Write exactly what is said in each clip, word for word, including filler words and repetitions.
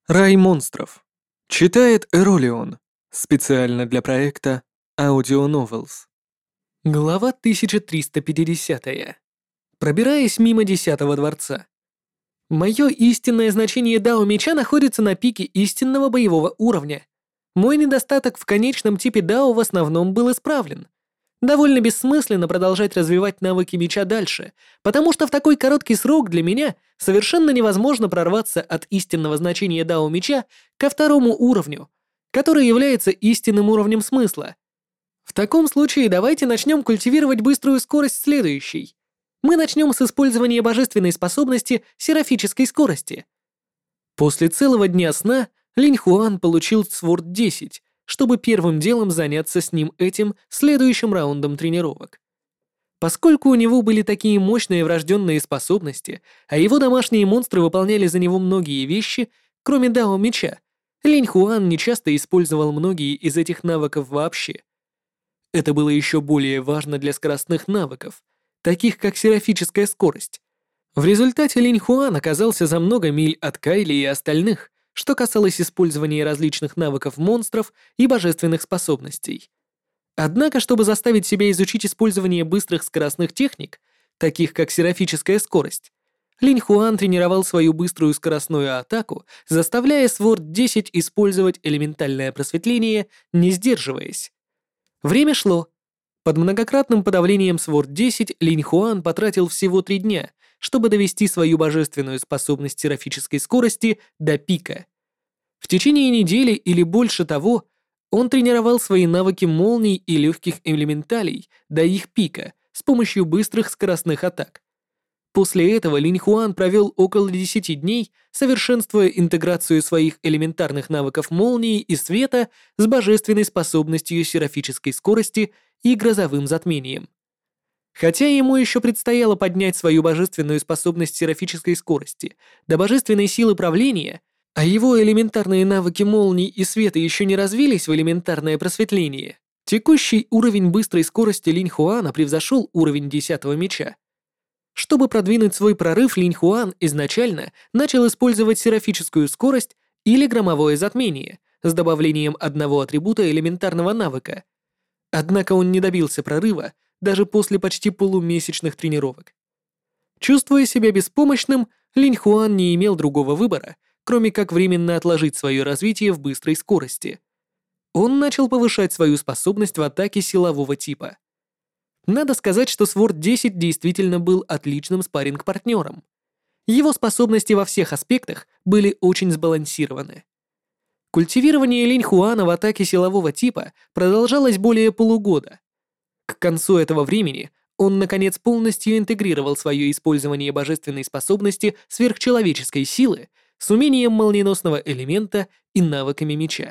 Рай монстров. Читает Эролион. Специально для проекта Audio Novels. Глава тысяча триста пятидесятая. Пробираясь мимо десятого дворца. Мое истинное значение Дао Меча находится на пике истинного боевого уровня. Мой недостаток в конечном типе Дао в основном был исправлен. Довольно бессмысленно продолжать развивать навыки меча дальше, потому что в такой короткий срок для меня совершенно невозможно прорваться от истинного значения Дао меча ко второму уровню, который является истинным уровнем смысла. В таком случае давайте начнем культивировать быструю скорость следующей. Мы начнем с использования божественной способности серафической скорости. После целого дня сна Линь Хуан получил Сворд десять, чтобы первым делом заняться с ним этим следующим раундом тренировок. Поскольку у него были такие мощные врожденные способности, а его домашние монстры выполняли за него многие вещи, кроме Дао Меча, Линь Хуан нечасто использовал многие из этих навыков вообще. Это было еще более важно для скоростных навыков, таких как серафическая скорость. В результате Линь Хуан оказался за много миль от Кайли и остальных, что касалось использования различных навыков монстров и божественных способностей. Однако, чтобы заставить себя изучить использование быстрых скоростных техник, таких как серафическая скорость, Линь Хуан тренировал свою быструю скоростную атаку, заставляя Сворд десять использовать элементальное просветление, не сдерживаясь. Время шло. Под многократным подавлением Сворд десять Линь Хуан потратил всего три дня, чтобы довести свою божественную способность серафической скорости до пика. В течение недели или больше того он тренировал свои навыки молний и легких элементалей до их пика с помощью быстрых скоростных атак. После этого Линь Хуан провел около десяти дней, совершенствуя интеграцию своих элементарных навыков молнии и света с божественной способностью серафической скорости и грозовым затмением. Хотя ему еще предстояло поднять свою божественную способность серафической скорости до божественной силы правления, а его элементарные навыки молний и света еще не развились в элементарное просветление, текущий уровень быстрой скорости Линь Хуана превзошел уровень десятого меча. Чтобы продвинуть свой прорыв, Линь Хуан изначально начал использовать серафическую скорость или громовое затмение с добавлением одного атрибута элементарного навыка. Однако он не добился прорыва даже после почти полумесячных тренировок. Чувствуя себя беспомощным, Линь Хуан не имел другого выбора, кроме как временно отложить свое развитие в быстрой скорости. Он начал повышать свою способность в атаке силового типа. Надо сказать, что Сворд десять действительно был отличным спарринг-партнером. Его способности во всех аспектах были очень сбалансированы. Культивирование Линь Хуана в атаке силового типа продолжалось более полугода. К концу этого времени он, наконец, полностью интегрировал свое использование божественной способности сверхчеловеческой силы с умением молниеносного элемента и навыками меча.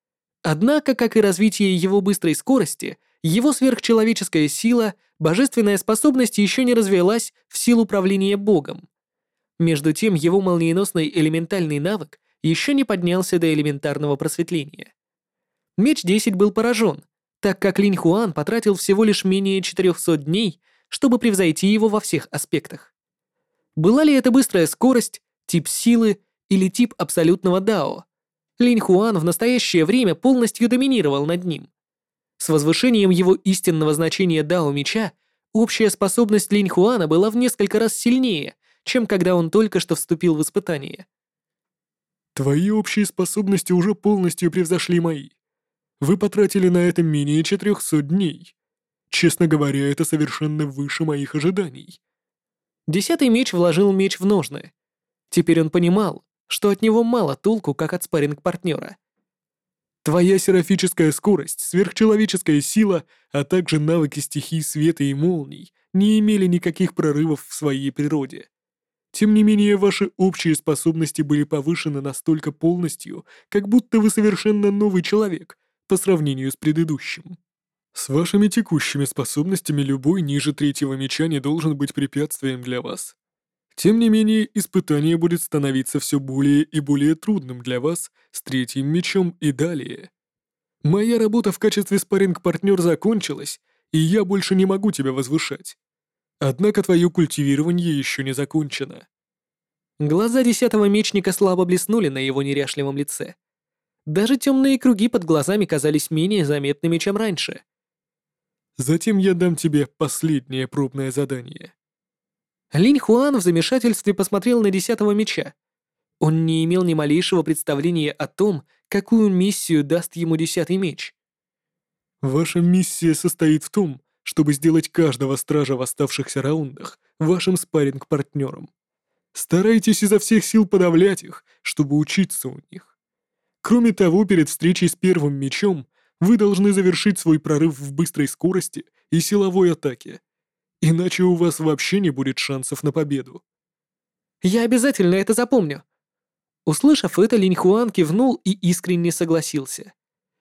Однако, как и развитие его быстрой скорости, его сверхчеловеческая сила, божественная способность еще не развилась в силу правления Богом. Между тем, его молниеносный элементальный навык еще не поднялся до элементарного просветления. Меч десять был поражен, так как Линь Хуан потратил всего лишь менее четырехсот дней, чтобы превзойти его во всех аспектах. Была ли это быстрая скорость, тип силы или тип абсолютного дао? Линь Хуан в настоящее время полностью доминировал над ним. С возвышением его истинного значения дао меча общая способность Линь Хуана была в несколько раз сильнее, чем когда он только что вступил в испытание. Твои общие способности уже полностью превзошли мои. Вы потратили на это менее четырехсот дней. Честно говоря, это совершенно выше моих ожиданий. Десятый меч вложил меч в ножны. Теперь он понимал, что от него мало толку, как от спарринг-партнера. Твоя серафическая скорость, сверхчеловеческая сила, а также навыки стихий света и молний не имели никаких прорывов в своей природе. Тем не менее, ваши общие способности были повышены настолько полностью, как будто вы совершенно новый человек по сравнению с предыдущим. С вашими текущими способностями любой ниже третьего меча не должен быть препятствием для вас. Тем не менее, испытание будет становиться все более и более трудным для вас с третьим мечом и далее. Моя работа в качестве спарринг-партнер закончилась, и я больше не могу тебя возвышать. Однако твое культивирование еще не закончено. Глаза десятого мечника слабо блеснули на его неряшливом лице. Даже темные круги под глазами казались менее заметными, чем раньше. Затем я дам тебе последнее пробное задание. Линь Хуан в замешательстве посмотрел на десятого меча. Он не имел ни малейшего представления о том, какую миссию даст ему десятый меч. Ваша миссия состоит в том, чтобы сделать каждого стража в оставшихся раундах вашим спарринг-партнером. Старайтесь изо всех сил подавлять их, чтобы учиться у них. Кроме того, перед встречей с первым мечом вы должны завершить свой прорыв в быстрой скорости и силовой атаке. Иначе у вас вообще не будет шансов на победу. Я обязательно это запомню. Услышав это, Линь Хуан кивнул и искренне согласился.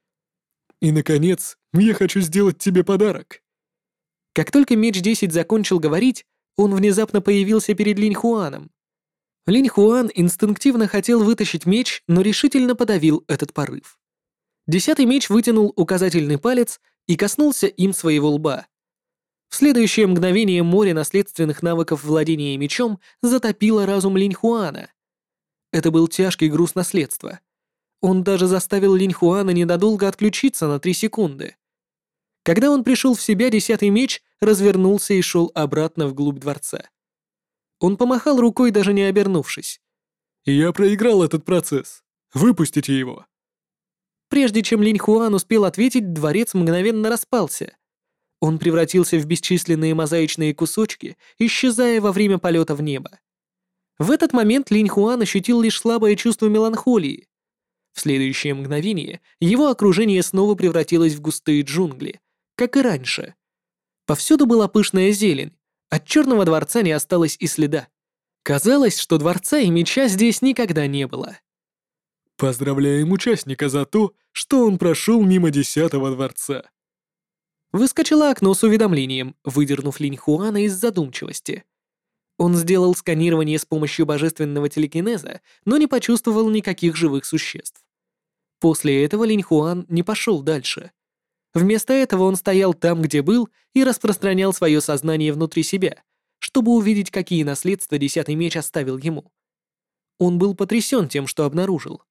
И, наконец, я хочу сделать тебе подарок. Как только меч десять закончил говорить, он внезапно появился перед Линь Хуаном. Линь Хуан инстинктивно хотел вытащить меч, но решительно подавил этот порыв. Десятый меч вытянул указательный палец и коснулся им своего лба. В следующее мгновение море наследственных навыков владения мечом затопило разум Линь Хуана. Это был тяжкий груз наследства. Он даже заставил Линь Хуана ненадолго отключиться на три секунды. Когда он пришел в себя, десятый меч развернулся и шел обратно вглубь дворца. Он помахал рукой, даже не обернувшись. Я проиграл этот процесс. Выпустите его. Прежде чем Линь Хуан успел ответить, дворец мгновенно распался. Он превратился в бесчисленные мозаичные кусочки, исчезая во время полета в небо. В этот момент Линь Хуан ощутил лишь слабое чувство меланхолии. В следующее мгновение его окружение снова превратилось в густые джунгли, как и раньше. Повсюду была пышная зелень, от черного дворца не осталось и следа. Казалось, что дворца и меча здесь никогда не было. Поздравляем участника за то, что он прошел мимо десятого дворца. Выскочило окно с уведомлением, выдернув Линь Хуана из задумчивости. Он сделал сканирование с помощью божественного телекинеза, но не почувствовал никаких живых существ. После этого Линь Хуан не пошел дальше. Вместо этого он стоял там, где был, и распространял свое сознание внутри себя, чтобы увидеть, какие наследства десятый меч оставил ему. Он был потрясен тем, что обнаружил.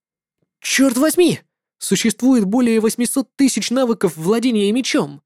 «Черт возьми! Существует более восемьсот тысяч навыков владения мечом!»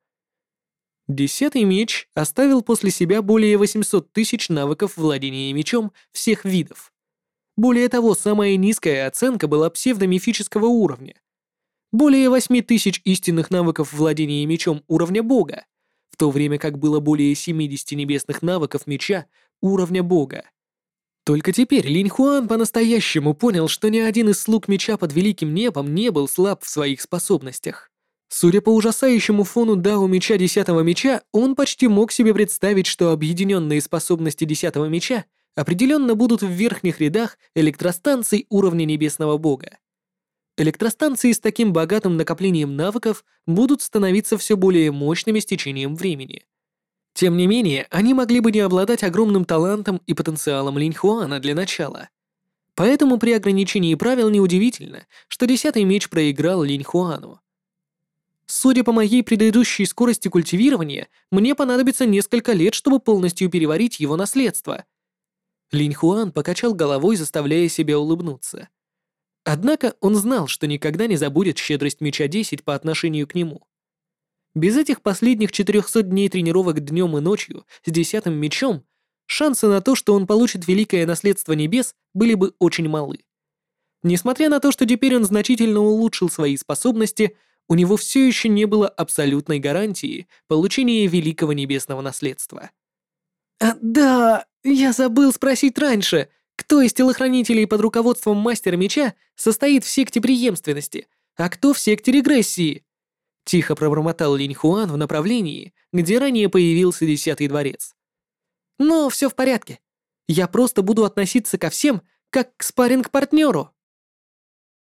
Десятый меч оставил после себя более восемьсот тысяч навыков владения мечом всех видов. Более того, самая низкая оценка была псевдомифического уровня. Более восемь тысяч истинных навыков владения мечом уровня бога, в то время как было более семидесяти небесных навыков меча уровня бога. Только теперь Линь Хуан по-настоящему понял, что ни один из слуг меча под великим небом не был слаб в своих способностях. Судя по ужасающему фону дао меча десятого меча, он почти мог себе представить, что объединенные способности десятого меча определенно будут в верхних рядах электростанций уровня небесного бога. Электростанции с таким богатым накоплением навыков будут становиться все более мощными с течением времени. Тем не менее, они могли бы не обладать огромным талантом и потенциалом Линь Хуана для начала. Поэтому при ограничении правил неудивительно, что десятый меч проиграл Линь Хуану. Судя по моей предыдущей скорости культивирования, мне понадобится несколько лет, чтобы полностью переварить его наследство. Линь Хуан покачал головой, заставляя себя улыбнуться. Однако он знал, что никогда не забудет щедрость меча десять по отношению к нему. Без этих последних четырехсот дней тренировок днем и ночью с десятым мечом, шансы на то, что он получит великое наследство небес, были бы очень малы. Несмотря на то, что теперь он значительно улучшил свои способности, у него все еще не было абсолютной гарантии получения великого небесного наследства. «А, да, я забыл спросить раньше, кто из телохранителей под руководством мастера меча состоит в секте преемственности, а кто в секте регрессии?» Тихо пробормотал Линь Хуан в направлении, где ранее появился десятый дворец. «Но все в порядке. Я просто буду относиться ко всем, как к спарринг-партнеру».